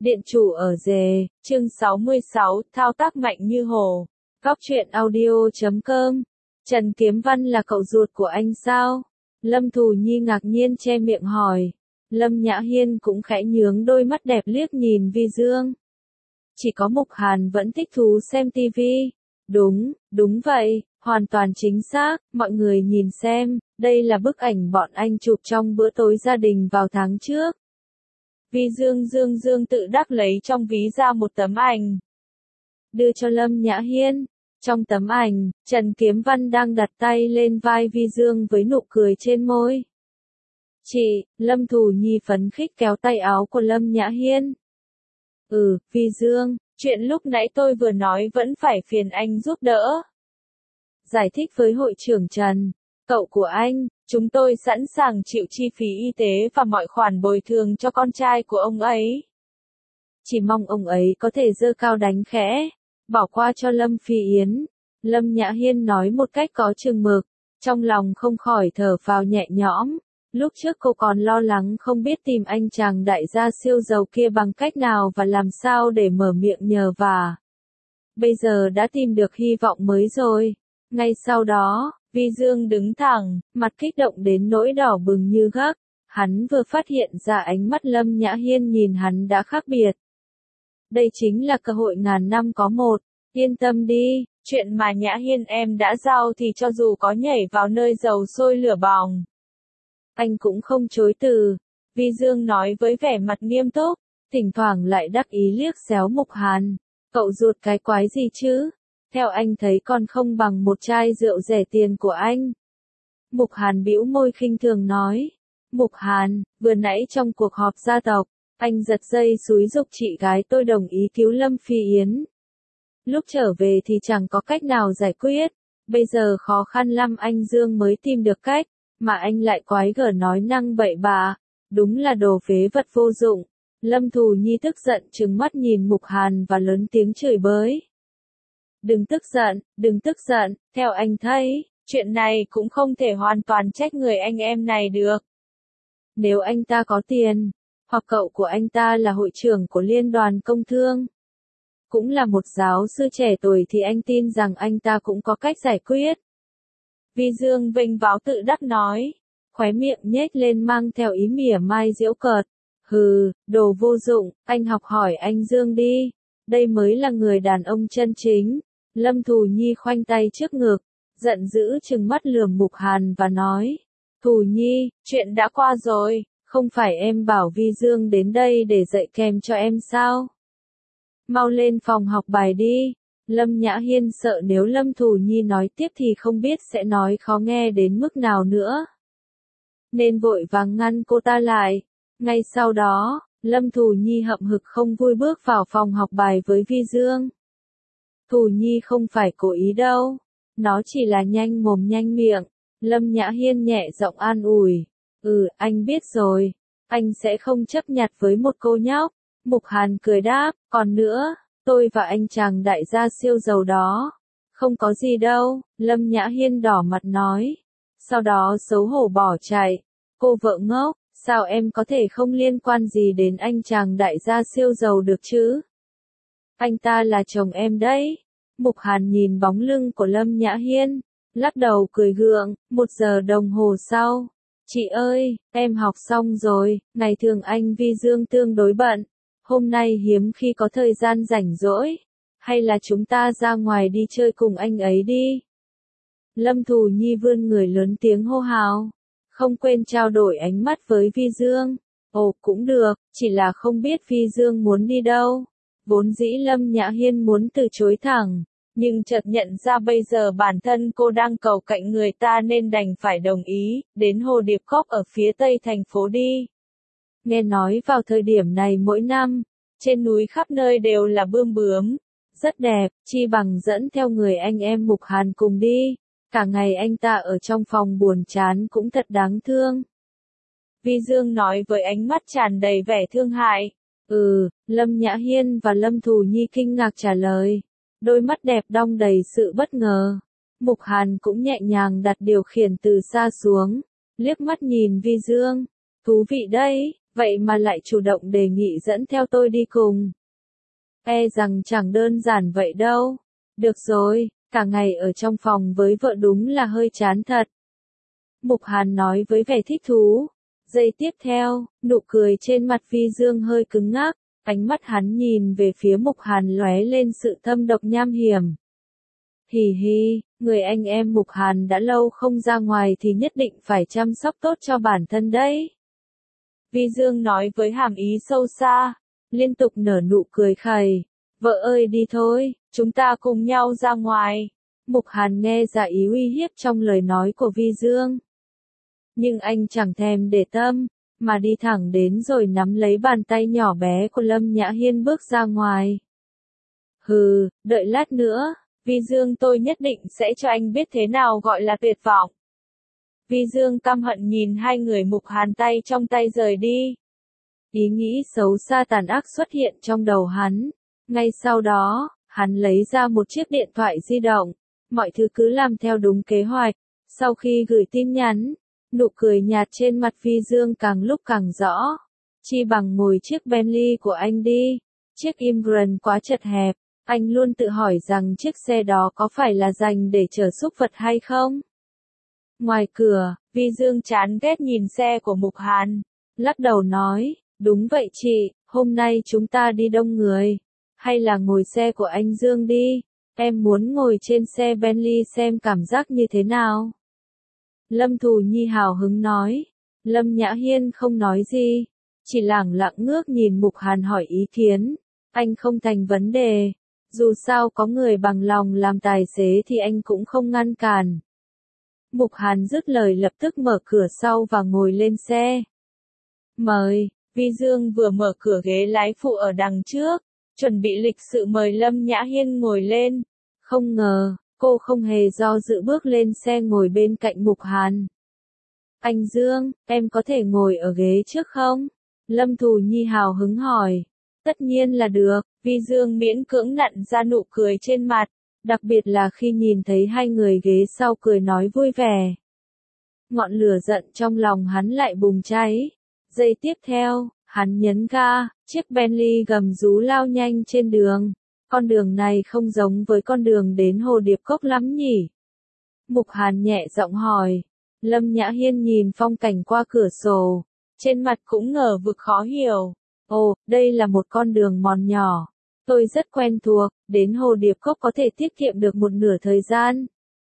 Điện chủ ở rề, chương 66, thao tác mạnh như hổ. Góc truyện audio.com. Trần Kiếm Văn là cậu ruột của anh sao? Lâm Thù Nhi ngạc nhiên che miệng hỏi. Lâm Nhã Hiên cũng khẽ nhướng đôi mắt đẹp liếc nhìn Vi Dương. Chỉ có Mục Hàn vẫn thích thú xem tivi. Đúng vậy, hoàn toàn chính xác, mọi người nhìn xem, đây là bức ảnh bọn anh chụp trong bữa tối gia đình vào tháng trước. Vi Dương tự đắc lấy trong ví ra một tấm ảnh. Đưa cho Lâm Nhã Hiên. Trong tấm ảnh, Trần Kiếm Văn đang đặt tay lên vai Vi Dương với nụ cười trên môi. Chị, Lâm Thù Nhi phấn khích kéo tay áo của Lâm Nhã Hiên. Vi Dương, chuyện lúc nãy tôi vừa nói vẫn phải phiền anh giúp đỡ. Giải thích với hội trưởng Trần, cậu của anh, chúng tôi sẵn sàng chịu chi phí y tế và mọi khoản bồi thường cho con trai của ông ấy. Chỉ mong ông ấy có thể giơ cao đánh khẽ, bỏ qua cho Lâm Phi Yến. Lâm Nhã Hiên nói một cách có chừng mực, trong lòng không khỏi thở phào nhẹ nhõm. Lúc trước cô còn lo lắng không biết tìm anh chàng đại gia siêu giàu kia bằng cách nào và làm sao để mở miệng nhờ vả. Bây giờ đã tìm được hy vọng mới rồi. Ngay sau đó, Vi Dương đứng thẳng, mặt kích động đến nỗi đỏ bừng như gấc. Hắn vừa phát hiện ra ánh mắt Lâm Nhã Hiên nhìn hắn đã khác biệt. Đây chính là cơ hội ngàn năm có một. Yên tâm đi, chuyện mà Nhã Hiên em đã giao thì cho dù có nhảy vào nơi dầu sôi lửa bỏng, anh cũng không chối từ. Vi Dương nói với vẻ mặt nghiêm túc, thỉnh thoảng lại đắc ý liếc xéo Mục Hàn. Cậu ruột cái quái gì chứ? Theo anh thấy còn không bằng một chai rượu rẻ tiền của anh. Mục Hàn bĩu môi khinh thường nói. Mục Hàn, vừa nãy trong cuộc họp gia tộc, anh giật dây xúi giục chị gái tôi đồng ý cứu Lâm Phi Yến. Lúc trở về thì chẳng có cách nào giải quyết, bây giờ khó khăn lắm anh Dương mới tìm được cách, mà anh lại quái gở nói năng bậy bạ, đúng là đồ phế vật vô dụng. Lâm Thù Nhi tức giận trừng mắt nhìn Mục Hàn và lớn tiếng chửi bới. Đừng tức giận, theo anh thấy, chuyện này cũng không thể hoàn toàn trách người anh em này được. Nếu anh ta có tiền, hoặc cậu của anh ta là hội trưởng của Liên đoàn Công thương, cũng là một giáo sư trẻ tuổi thì anh tin rằng anh ta cũng có cách giải quyết. Vi Dương vênh váo tự đắc nói, khóe miệng nhếch lên mang theo ý mỉa mai giễu cợt. Hừ, đồ vô dụng, anh học hỏi anh Dương đi, đây mới là người đàn ông chân chính. Lâm Thù Nhi khoanh tay trước ngực, giận dữ trừng mắt lườm Mục Hàn và nói, Thù Nhi, chuyện đã qua rồi, không phải em bảo Vi Dương đến đây để dạy kèm cho em sao? Mau lên phòng học bài đi. Lâm Nhã Hiên sợ nếu Lâm Thù Nhi nói tiếp thì không biết sẽ nói khó nghe đến mức nào nữa, nên vội vàng ngăn cô ta lại. Ngay sau đó, Lâm Thù Nhi hậm hực không vui bước vào phòng học bài với Vi Dương. Thù Nhi không phải cố ý đâu, nó chỉ là nhanh mồm nhanh miệng. Lâm Nhã Hiên nhẹ giọng an ủi. Anh biết rồi, anh sẽ không chấp nhặt với một cô nhóc. Mục Hàn cười đáp, còn nữa, tôi và anh chàng đại gia siêu giàu đó, không có gì đâu. Lâm Nhã Hiên đỏ mặt nói, sau đó xấu hổ bỏ chạy. Cô vợ ngốc, sao em có thể không liên quan gì đến anh chàng đại gia siêu giàu được chứ? Anh ta là chồng em đấy. Mục Hàn nhìn bóng lưng của Lâm Nhã Hiên, lắc đầu cười gượng. 1 giờ đồng hồ sau, chị ơi, em học xong rồi. Ngày thường anh Vi Dương tương đối bận, hôm nay hiếm khi có thời gian rảnh rỗi, hay là chúng ta ra ngoài đi chơi cùng anh ấy đi. Lâm Thù Nhi vươn người lớn tiếng hô hào, không quên trao đổi ánh mắt với Vi Dương. Ồ, cũng được, chỉ là không biết Vi Dương muốn đi đâu. Vốn dĩ Lâm Nhã Hiên muốn từ chối thẳng, nhưng chợt nhận ra bây giờ bản thân cô đang cầu cạnh người ta nên đành phải đồng ý, đến Hồ Điệp Cốc ở phía tây thành phố đi. Nghe nói vào thời điểm này mỗi năm, trên núi khắp nơi đều là bươm bướm, rất đẹp, chi bằng dẫn theo người anh em Mục Hàn cùng đi. Cả ngày anh ta ở trong phòng buồn chán cũng thật đáng thương. Vi Dương nói với ánh mắt tràn đầy vẻ thương hại. Lâm Nhã Hiên và Lâm Thù Nhi kinh ngạc trả lời, đôi mắt đẹp đong đầy sự bất ngờ. Mục Hàn cũng nhẹ nhàng đặt điều khiển từ xa xuống, liếc mắt nhìn Vi Dương. Thú vị đấy, vậy mà lại chủ động đề nghị dẫn theo tôi đi cùng. E rằng chẳng đơn giản vậy đâu. Được rồi, cả ngày ở trong phòng với vợ đúng là hơi chán thật. Mục Hàn nói với vẻ thích thú. Giây tiếp theo, nụ cười trên mặt Vi Dương hơi cứng ngắc, ánh mắt hắn nhìn về phía Mục Hàn lóe lên sự thâm độc nham hiểm. Hì hì, người anh em Mục Hàn đã lâu không ra ngoài thì nhất định phải chăm sóc tốt cho bản thân đấy. Vi Dương nói với hàm ý sâu xa, liên tục nở nụ cười khẩy. Vợ ơi đi thôi, chúng ta cùng nhau ra ngoài. Mục Hàn nghe ra ý uy hiếp trong lời nói của Vi Dương. Nhưng anh chẳng thèm để tâm, mà đi thẳng đến rồi nắm lấy bàn tay nhỏ bé của Lâm Nhã Hiên bước ra ngoài. Hừ, đợi lát nữa, Vi Dương tôi nhất định sẽ cho anh biết thế nào gọi là tuyệt vọng. Vi Dương căm hận nhìn hai người Mục Hàn tay trong tay rời đi. Ý nghĩ xấu xa tàn ác xuất hiện trong đầu hắn. Ngay sau đó, hắn lấy ra một chiếc điện thoại di động. Mọi thứ cứ làm theo đúng kế hoạch. Sau khi gửi tin nhắn, nụ cười nhạt trên mặt Vi Dương càng lúc càng rõ. Chi bằng ngồi chiếc Bentley của anh đi. Chiếc Immigrant quá chật hẹp. Anh luôn tự hỏi rằng chiếc xe đó có phải là dành để chở súc vật hay không? Ngoài cửa, Vi Dương chán ghét nhìn xe của Mục Hàn. Lắc đầu nói, đúng vậy chị, hôm nay chúng ta đi đông người. Hay là ngồi xe của anh Dương đi, em muốn ngồi trên xe Bentley xem cảm giác như thế nào. Lâm Thù Nhi hào hứng nói. Lâm Nhã Hiên không nói gì, chỉ lẳng lặng ngước nhìn Mục Hàn hỏi ý kiến. Anh không thành vấn đề, dù sao có người bằng lòng làm tài xế thì anh cũng không ngăn cản. Mục Hàn dứt lời lập tức mở cửa sau và ngồi lên xe. Mời, Vi Dương vừa mở cửa ghế lái phụ ở đằng trước, chuẩn bị lịch sự mời Lâm Nhã Hiên ngồi lên. Không ngờ, cô không hề do dự bước lên xe ngồi bên cạnh Mục Hàn. Anh Dương, em có thể ngồi ở ghế trước không? Lâm Thù Nhi hào hứng hỏi. Tất nhiên là được, Vi Dương miễn cưỡng nặn ra nụ cười trên mặt, đặc biệt là khi nhìn thấy hai người ghế sau cười nói vui vẻ. Ngọn lửa giận trong lòng hắn lại bùng cháy. Giây tiếp theo, hắn nhấn ga, chiếc Bentley gầm rú lao nhanh trên đường. Con đường này không giống với con đường đến Hồ Điệp Cốc lắm nhỉ? Mục Hàn nhẹ giọng hỏi. Lâm Nhã Hiên nhìn phong cảnh qua cửa sổ, trên mặt cũng ngờ vực khó hiểu. Ồ, đây là một con đường mòn nhỏ. Tôi rất quen thuộc, đến Hồ Điệp Cốc có thể tiết kiệm được một nửa thời gian.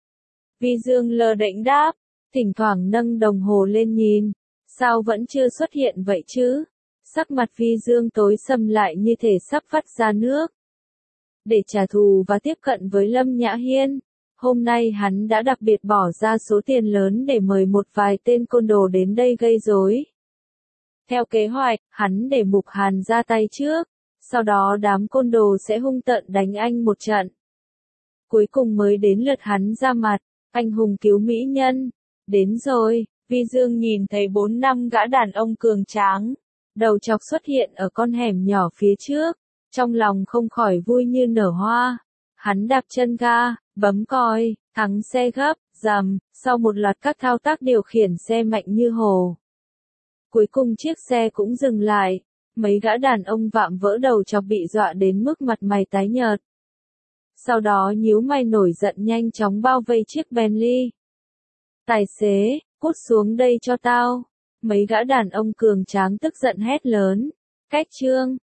Vi Dương lờ đễnh đáp, thỉnh thoảng nâng đồng hồ lên nhìn. Sao vẫn chưa xuất hiện vậy chứ? Sắc mặt Vi Dương tối sầm lại như thể sắp vắt ra nước. Để trả thù và tiếp cận với Lâm Nhã Hiên, hôm nay hắn đã đặc biệt bỏ ra số tiền lớn để mời một vài tên côn đồ đến đây gây rối. Theo kế hoạch, hắn để Mục Hàn ra tay trước, sau đó đám côn đồ sẽ hung tợn đánh anh một trận. Cuối cùng mới đến lượt hắn ra mặt, anh hùng cứu mỹ nhân. Đến rồi, Vi Dương nhìn thấy 4-5 gã đàn ông cường tráng, đầu chọc xuất hiện ở con hẻm nhỏ phía trước, trong lòng không khỏi vui như nở hoa. Hắn đạp chân ga, bấm còi, thắng xe gấp, rầm, sau một loạt các thao tác điều khiển xe mạnh như hồ. Cuối cùng chiếc xe cũng dừng lại, mấy gã đàn ông vạm vỡ đầu chọc bị dọa đến mức mặt mày tái nhợt. Sau đó nhíu mày nổi giận nhanh chóng bao vây chiếc Bentley. Tài xế, cút xuống đây cho tao. Mấy gã đàn ông cường tráng tức giận hét lớn. Cách trương,